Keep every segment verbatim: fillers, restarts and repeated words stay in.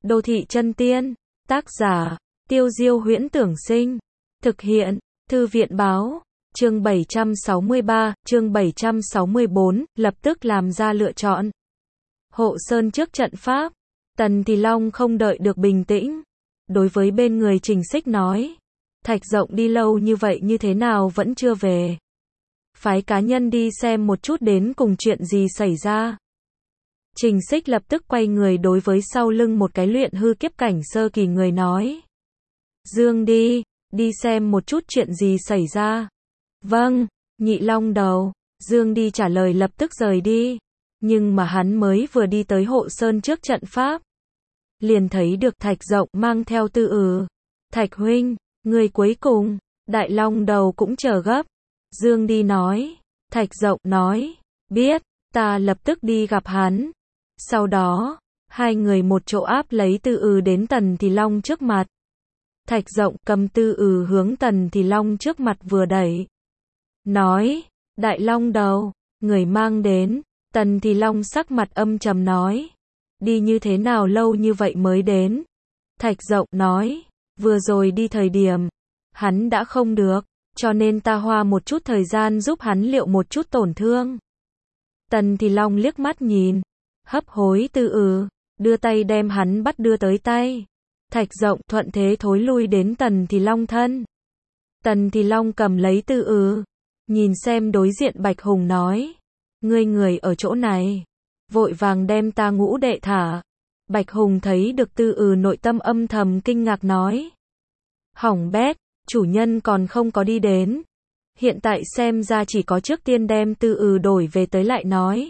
Đô thị chân tiên, tác giả, Tiêu Diêu Huyễn Tưởng Sinh, thực hiện, Thư viện báo, chương bảy trăm sáu mươi ba, chương bảy trăm sáu mươi bốn, lập tức làm ra lựa chọn. Hộ Sơn trước trận pháp, Tần Thì Long không đợi được bình tĩnh, đối với bên người Trình Xích nói, Thạch Rộng đi lâu như vậy như thế nào vẫn chưa về. Phái cá nhân đi xem một chút đến cùng chuyện gì xảy ra. Trình Xích lập tức quay người đối với sau lưng một cái luyện hư kiếp cảnh sơ kỳ người nói. Dương đi, đi xem một chút chuyện gì xảy ra. Vâng, Nhị Long Đầu, Dương đi trả lời lập tức rời đi. Nhưng mà hắn mới vừa đi tới Hộ Sơn trước trận pháp, liền thấy được Thạch Rộng mang theo Tư Ừ. Thạch huynh, người cuối cùng, Đại Long Đầu cũng chờ gấp. Dương đi nói, Thạch Rộng nói, biết, ta lập tức đi gặp hắn. Sau đó, hai người một chỗ áp lấy Tư Ừ đến Tần Thì Long trước mặt. Thạch Rộng cầm Tư Ừ hướng Tần Thì Long trước mặt vừa đẩy. Nói, Đại Long Đầu, người mang đến. Tần Thì Long sắc mặt âm trầm nói, đi như thế nào lâu như vậy mới đến. Thạch Rộng nói, vừa rồi đi thời điểm, hắn đã không được, cho nên ta hoa một chút thời gian giúp hắn liệu một chút tổn thương. Tần Thì Long liếc mắt nhìn, hấp hối Tư Ừ, đưa tay đem hắn bắt đưa tới tay. Thạch Rộng thuận thế thối lui đến Tần Thì Long thân. Tần Thì Long cầm lấy Tư Ừ, nhìn xem đối diện Bạch Hùng nói, ngươi người ở chỗ này, vội vàng đem ta ngũ đệ thả. Bạch Hùng thấy được Tư Ừ nội tâm âm thầm kinh ngạc nói, hỏng bét, chủ nhân còn không có đi đến. Hiện tại xem ra chỉ có trước tiên đem Tư Ừ đổi về tới lại nói.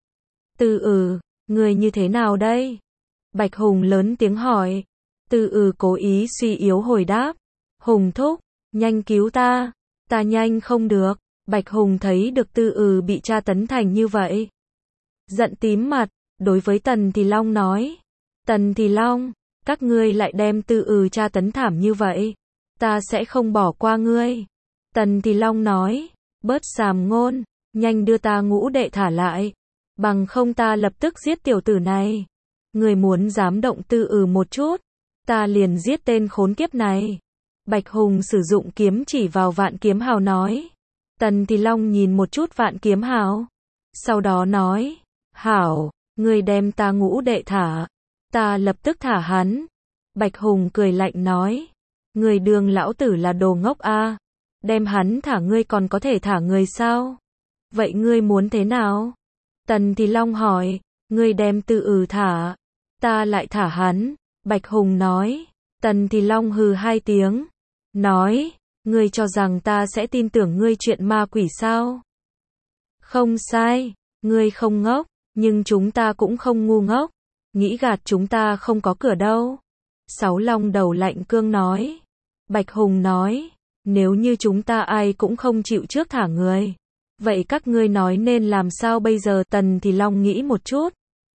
Tư Ừ, người như thế nào đây? Bạch Hùng lớn tiếng hỏi. Tư Ừ cố ý suy yếu hồi đáp, Hùng thúc, nhanh cứu ta, ta nhanh không được. Bạch Hùng thấy được Tư Ừ bị tra tấn thành như vậy, giận tím mặt, đối với Tần Thì Long nói, Tần Thì Long, các ngươi lại đem Tư Ừ tra tấn thảm như vậy, ta sẽ không bỏ qua ngươi. Tần Thì Long nói, bớt sàm ngôn, nhanh đưa ta ngũ đệ thả lại, bằng không ta lập tức giết tiểu tử này. Người muốn dám động Tư Ừ một chút, ta liền giết tên khốn kiếp này. Bạch Hùng sử dụng kiếm chỉ vào Vạn Kiếm Hào nói. Tần Thì Long nhìn một chút Vạn Kiếm Hào, sau đó nói, hảo, ngươi đem ta ngũ đệ thả, ta lập tức thả hắn. Bạch Hùng cười lạnh nói, ngươi đương lão tử là đồ ngốc a, đem hắn thả ngươi còn có thể thả người sao? Vậy ngươi muốn thế nào? Tần Thì Long hỏi, ngươi đem Tư Ừ thả, ta lại thả hắn. Bạch Hùng nói. Tần Thì Long hừ hai tiếng, nói, ngươi cho rằng ta sẽ tin tưởng ngươi chuyện ma quỷ sao? Không sai, ngươi không ngốc, nhưng chúng ta cũng không ngu ngốc, nghĩ gạt chúng ta không có cửa đâu. Sáu Long Đầu lạnh cương nói. Bạch Hùng nói, nếu như chúng ta ai cũng không chịu trước thả người, vậy các ngươi nói nên làm sao bây giờ? Tần Thì Long nghĩ một chút,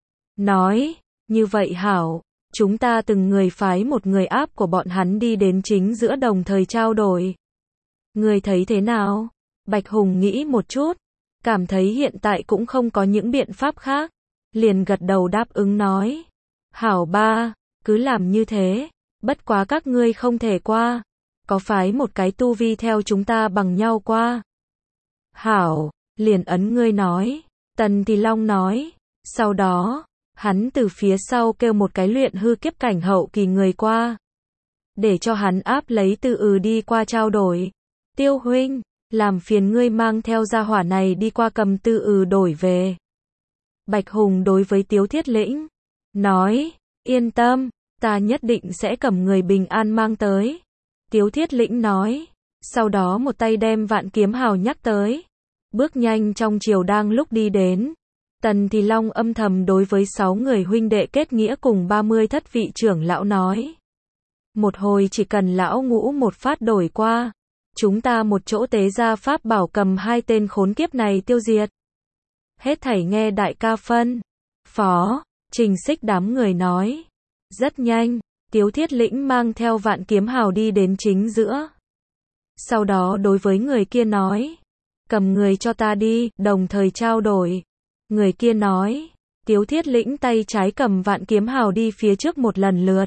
nói, như vậy hảo, chúng ta từng người phái một người áp của bọn hắn đi đến chính giữa đồng thời trao đổi. Ngươi thấy thế nào? Bạch Hùng nghĩ một chút, cảm thấy hiện tại cũng không có những biện pháp khác, liền gật đầu đáp ứng nói, hảo ba, cứ làm như thế, bất quá các ngươi không thể qua, có phái một cái tu vi theo chúng ta bằng nhau qua. Hảo, liền ấn ngươi nói. Tần Thì Long nói. Sau đó, hắn từ phía sau kêu một cái luyện hư kiếp cảnh hậu kỳ người qua, để cho hắn áp lấy Tư Ừ đi qua trao đổi. Tiêu huynh, làm phiền ngươi mang theo gia hỏa này đi qua cầm Tư Ừ đổi về. Bạch Hùng đối với Tiếu Thiết Lĩnh nói, yên tâm, ta nhất định sẽ cầm người bình an mang tới. Tiếu Thiết Lĩnh nói, sau đó một tay đem Vạn Kiếm Hào nhắc tới, bước nhanh trong chiều đang lúc đi đến. Tần Thì Long âm thầm đối với sáu người huynh đệ kết nghĩa cùng ba mươi thất vị trưởng lão nói, một hồi chỉ cần lão ngũ một phát đổi qua, chúng ta một chỗ tế ra pháp bảo cầm hai tên khốn kiếp này tiêu diệt. Hết thảy nghe đại ca phân phó. Trình Xích đám người nói. Rất nhanh, Tiếu Thiết Lĩnh mang theo Vạn Kiếm Hào đi đến chính giữa. Sau đó đối với người kia nói, cầm người cho ta đi, đồng thời trao đổi. Người kia nói, Tiếu Thiết Lĩnh tay trái cầm vạn kiếm hào đi phía trước một lần lượt.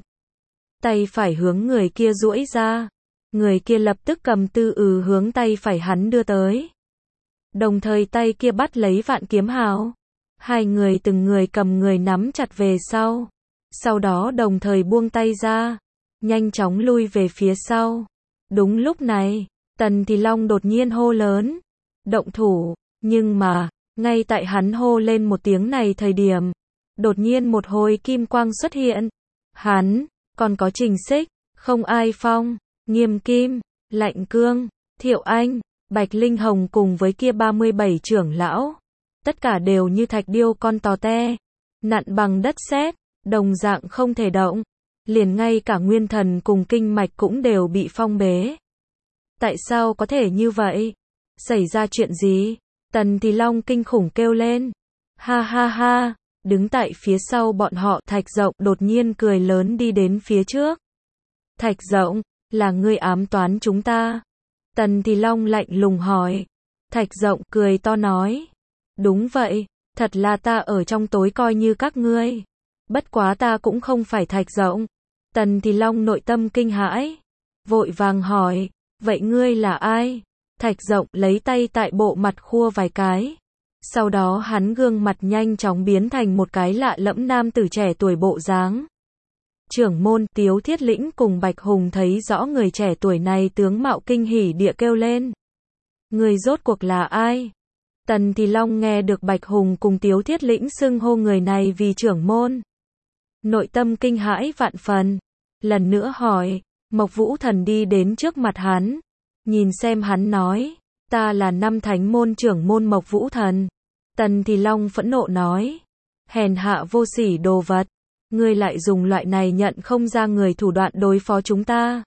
Tay phải hướng người kia duỗi ra. Người kia lập tức cầm tư ừ hướng tay phải hắn đưa tới. Đồng thời tay kia bắt lấy vạn kiếm hào. Hai người từng người cầm người nắm chặt về sau. Sau đó đồng thời buông tay ra. Nhanh chóng lui về phía sau. Đúng lúc này, Tần Thì Long đột nhiên hô lớn. Động thủ, nhưng mà, ngay tại hắn hô lên một tiếng này thời điểm. Đột nhiên một hồi kim quang xuất hiện. Hắn, còn có Trình Xích, Không Ai Phong, Nghiêm Kim, Lạnh Cương, Thiệu Anh, Bạch Linh Hồng cùng với kia ba mươi bảy trưởng lão. Tất cả đều như thạch điêu con tò te. Nặn bằng đất sét, đồng dạng không thể động. Liền ngay cả nguyên thần cùng kinh mạch cũng đều bị phong bế. Tại sao có thể như vậy? Xảy ra chuyện gì? Tần Thì Long kinh khủng kêu lên. Ha ha ha, đứng tại phía sau bọn họ Thạch Rộng đột nhiên cười lớn đi đến phía trước. Thạch Rộng, là ngươi ám toán chúng ta? Tần Thì Long lạnh lùng hỏi. Thạch Rộng cười to nói. Đúng vậy, thật là ta ở trong tối coi như các ngươi. Bất quá ta cũng không phải Thạch Rộng. Tần Thì Long nội tâm kinh hãi. Vội vàng hỏi, vậy ngươi là ai? Thạch Rộng lấy tay tại bộ mặt khua vài cái. Sau đó hắn gương mặt nhanh chóng biến thành một cái lạ lẫm nam tử trẻ tuổi bộ dáng. Trưởng môn Tiếu Thiết Lĩnh cùng Bạch Hùng thấy rõ người trẻ tuổi này tướng mạo kinh hỉ địa kêu lên. Người rốt cuộc là ai? Tần Thì Long nghe được Bạch Hùng cùng Tiếu Thiết Lĩnh xưng hô người này vì trưởng môn. Nội tâm kinh hãi vạn phần. Lần nữa hỏi, Mộc Vũ Thần đi đến trước mặt hắn. Nhìn xem hắn nói, ta là năm thánh môn trưởng môn Mộc Vũ Thần. Tần Thì Long phẫn nộ nói, hèn hạ vô sỉ đồ vật. Ngươi lại dùng loại này nhận không ra người thủ đoạn đối phó chúng ta.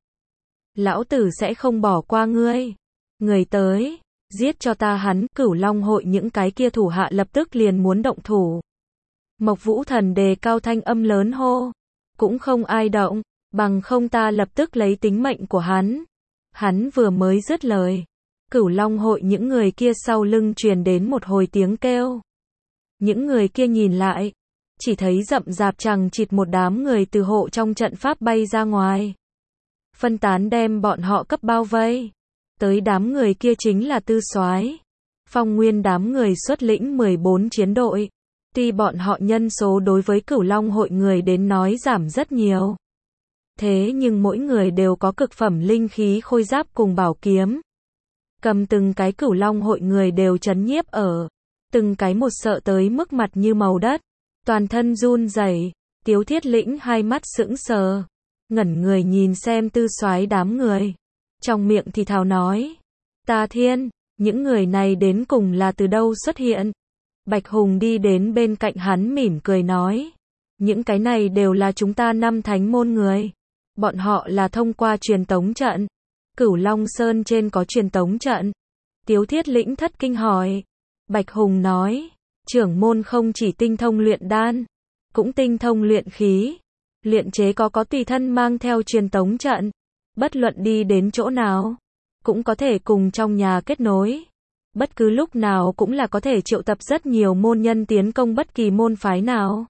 Lão tử sẽ không bỏ qua ngươi. Người tới, giết cho ta hắn. Cửu Long hội những cái kia thủ hạ lập tức liền muốn động thủ. Mộc Vũ Thần đề cao thanh âm lớn hô. Cũng không ai động, bằng không ta lập tức lấy tính mệnh của hắn. Hắn vừa mới dứt lời. Cửu Long hội những người kia sau lưng truyền đến một hồi tiếng kêu. Những người kia nhìn lại. Chỉ thấy rậm rạp chằng chịt một đám người từ hộ trong trận pháp bay ra ngoài. Phân tán đem bọn họ cấp bao vây. Tới đám người kia chính là Tư Soái, Phong Nguyên đám người xuất lĩnh mười bốn chiến đội. Tuy bọn họ nhân số đối với Cửu Long hội người đến nói giảm rất nhiều. Thế nhưng mỗi người đều có cực phẩm linh khí khôi giáp cùng bảo kiếm. Cầm từng cái Cửu Long hội người đều chấn nhiếp ở. Từng cái một sợ tới mức mặt như màu đất. Toàn thân run rẩy. Tiếu Thiết Lĩnh hai mắt sững sờ. Ngẩn người nhìn xem Tư Soái đám người. Trong miệng thì thào nói. Ta thiên, những người này đến cùng là từ đâu xuất hiện? Bạch Hùng đi đến bên cạnh hắn mỉm cười nói. Những cái này đều là chúng ta năm thánh môn người. Bọn họ là thông qua truyền tống trận. Cửu Long Sơn trên có truyền tống trận. Tiếu Thiết Lĩnh thất kinh hỏi. Bạch Hùng nói. Trưởng môn không chỉ tinh thông luyện đan, cũng tinh thông luyện khí. Luyện chế có có tùy thân mang theo truyền tống trận. Bất luận đi đến chỗ nào, cũng có thể cùng trong nhà kết nối. Bất cứ lúc nào cũng là có thể triệu tập rất nhiều môn nhân tiến công bất kỳ môn phái nào.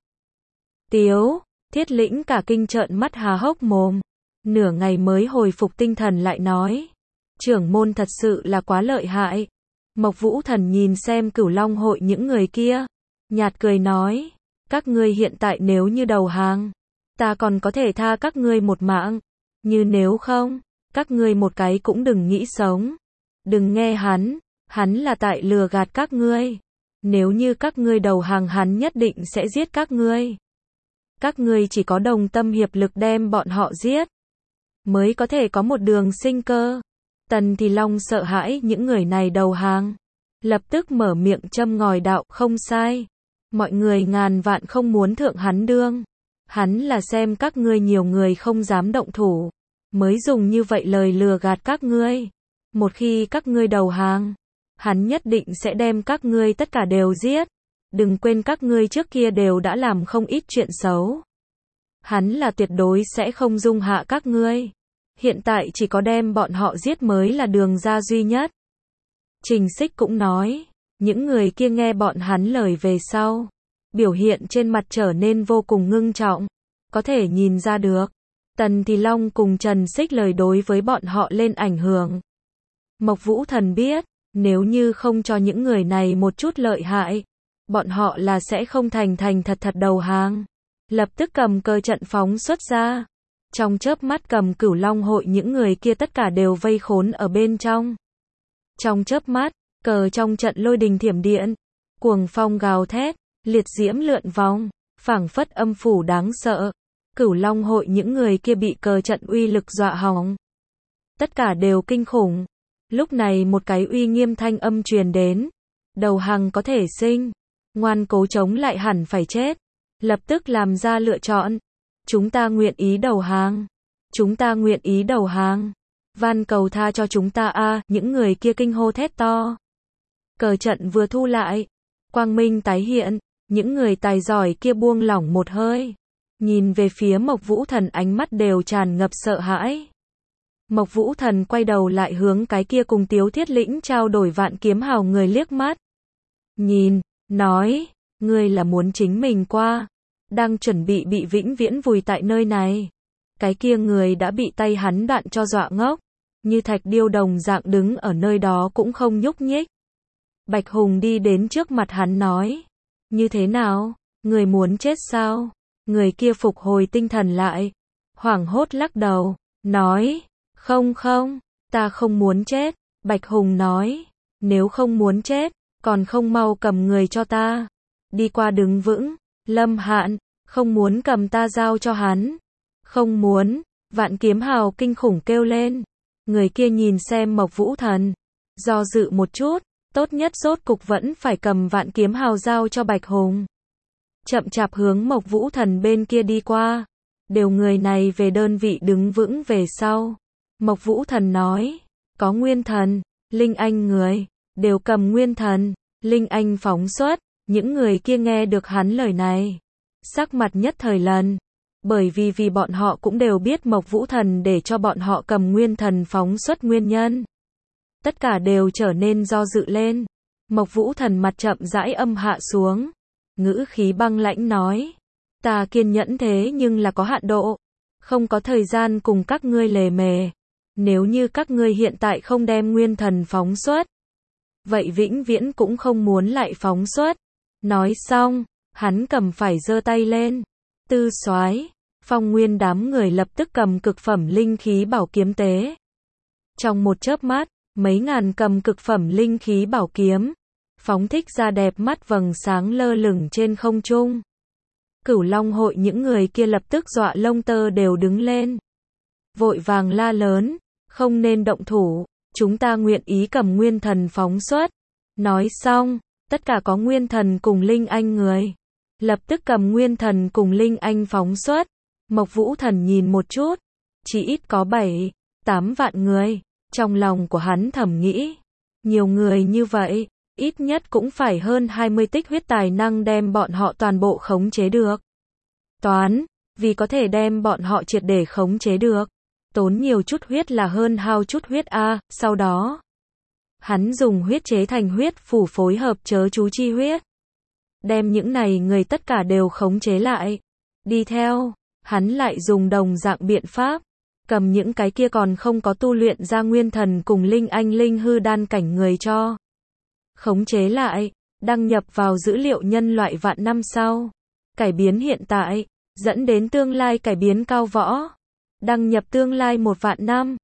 Tiếu Thiết Lĩnh cả kinh trợn mắt há hốc mồm. Nửa ngày mới hồi phục tinh thần lại nói. Trưởng môn thật sự là quá lợi hại. Mộc Vũ Thần nhìn xem Cửu Long hội những người kia. Nhạt cười nói. Các ngươi hiện tại nếu như đầu hàng, ta còn có thể tha các ngươi một mạng. Như nếu không, các ngươi một cái cũng đừng nghĩ sống. Đừng nghe hắn, hắn là tại lừa gạt các ngươi. Nếu như các ngươi đầu hàng hắn nhất định sẽ giết các ngươi. Các ngươi chỉ có đồng tâm hiệp lực đem bọn họ giết, mới có thể có một đường sinh cơ. Tần Thì Long sợ hãi những người này đầu hàng. Lập tức mở miệng châm ngòi đạo, không sai. Mọi người ngàn vạn không muốn thượng hắn đương. Hắn là xem các ngươi nhiều người không dám động thủ, mới dùng như vậy lời lừa gạt các ngươi. Một khi các ngươi đầu hàng, hắn nhất định sẽ đem các ngươi tất cả đều giết. Đừng quên các ngươi trước kia đều đã làm không ít chuyện xấu. Hắn là tuyệt đối sẽ không dung hạ các ngươi. Hiện tại chỉ có đem bọn họ giết mới là đường ra duy nhất. Trình Xích cũng nói, những người kia nghe bọn hắn lời về sau, biểu hiện trên mặt trở nên vô cùng ngưng trọng. Có thể nhìn ra được, Tần Thì Long cùng Trần Xích lời đối với bọn họ lên ảnh hưởng. Mộc Vũ Thần biết, nếu như không cho những người này một chút lợi hại, bọn họ là sẽ không thành thành thật thật đầu hàng. Lập tức cầm cờ trận phóng xuất ra. Trong chớp mắt cầm Cửu Long hội những người kia tất cả đều vây khốn ở bên trong. Trong chớp mắt, cờ trong trận lôi đình thiểm điện, cuồng phong gào thét, liệt diễm lượn vòng, phảng phất âm phủ đáng sợ. Cửu Long hội những người kia bị cờ trận uy lực dọa hỏng. Tất cả đều kinh khủng. Lúc này một cái uy nghiêm thanh âm truyền đến. Đầu hàng có thể sinh. Ngoan cố chống lại hẳn phải chết. Lập tức làm ra lựa chọn. Chúng ta nguyện ý đầu hàng. Chúng ta nguyện ý đầu hàng. Van cầu tha cho chúng ta a, những người kia kinh hô thét to. Cờ trận vừa thu lại. Quang minh tái hiện. Những người tài giỏi kia buông lỏng một hơi. Nhìn về phía Mộc Vũ Thần ánh mắt đều tràn ngập sợ hãi. Mộc Vũ Thần quay đầu lại hướng cái kia cùng Tiếu Thiết Lĩnh trao đổi vạn kiếm hào người liếc mắt. Nhìn, nói, ngươi là muốn chính mình qua. Đang chuẩn bị bị vĩnh viễn vùi tại nơi này. Cái kia người đã bị tay hắn đạn cho dọa ngốc. Như thạch điêu đồng dạng đứng ở nơi đó cũng không nhúc nhích. Bạch Hùng đi đến trước mặt hắn nói. Như thế nào? Người muốn chết sao? Người kia phục hồi tinh thần lại. Hoảng hốt lắc đầu. Nói. Không không. Ta không muốn chết. Bạch Hùng nói. Nếu không muốn chết. Còn không mau cầm người cho ta. Đi qua đứng vững. Lâm Hạn. Không muốn cầm ta giao cho hắn. Không muốn. Vạn kiếm hào kinh khủng kêu lên. Người kia nhìn xem Mộc Vũ Thần. Do dự một chút. Tốt nhất rốt cục vẫn phải cầm vạn kiếm hào giao cho Bạch Hùng. Chậm chạp hướng Mộc Vũ Thần bên kia đi qua. Đều người này về đơn vị đứng vững về sau. Mộc Vũ Thần nói. Có nguyên thần, linh anh người. Đều cầm nguyên thần, linh anh phóng xuất. Những người kia nghe được hắn lời này. Sắc mặt nhất thời lần. Bởi vì vì bọn họ cũng đều biết Mộc Vũ Thần để cho bọn họ cầm nguyên thần phóng xuất nguyên nhân. Tất cả đều trở nên do dự lên. Mộc Vũ Thần mặt chậm rãi âm hạ xuống. Ngữ khí băng lãnh nói. Ta kiên nhẫn thế nhưng là có hạn độ. Không có thời gian cùng các ngươi lề mề. Nếu như các ngươi hiện tại không đem nguyên thần phóng xuất. Vậy vĩnh viễn cũng không muốn lại phóng xuất. Nói xong, hắn cầm phải giơ tay lên. Tư Soái, Phong Nguyên đám người lập tức cầm cực phẩm linh khí bảo kiếm tế. Trong một chớp mắt, mấy ngàn cầm cực phẩm linh khí bảo kiếm. Phóng thích ra đẹp mắt vầng sáng lơ lửng trên không trung. Cửu Long hội những người kia lập tức dọa lông tơ đều đứng lên. Vội vàng la lớn, không nên động thủ, chúng ta nguyện ý cầm nguyên thần phóng xuất. Nói xong, tất cả có nguyên thần cùng linh anh người. Lập tức cầm nguyên thần cùng linh anh phóng xuất. Mộc Vũ Thần nhìn một chút, chỉ ít có bảy, tám vạn người. Trong lòng của hắn thầm nghĩ, nhiều người như vậy. Ít nhất cũng phải hơn hai mươi tích huyết tài năng đem bọn họ toàn bộ khống chế được. Toán, vì có thể đem bọn họ triệt để khống chế được. Tốn nhiều chút huyết là hơn hao chút huyết a, sau đó. Hắn dùng huyết chế thành huyết phủ phối hợp chớ chú chi huyết. Đem những này người tất cả đều khống chế lại. Đi theo, hắn lại dùng đồng dạng biện pháp. Cầm những cái kia còn không có tu luyện ra nguyên thần cùng linh anh linh hư đan cảnh người cho. Khống chế lại, đăng nhập vào dữ liệu nhân loại vạn năm sau. Cải biến hiện tại, dẫn đến tương lai cải biến cao võ. Đăng nhập tương lai một vạn năm.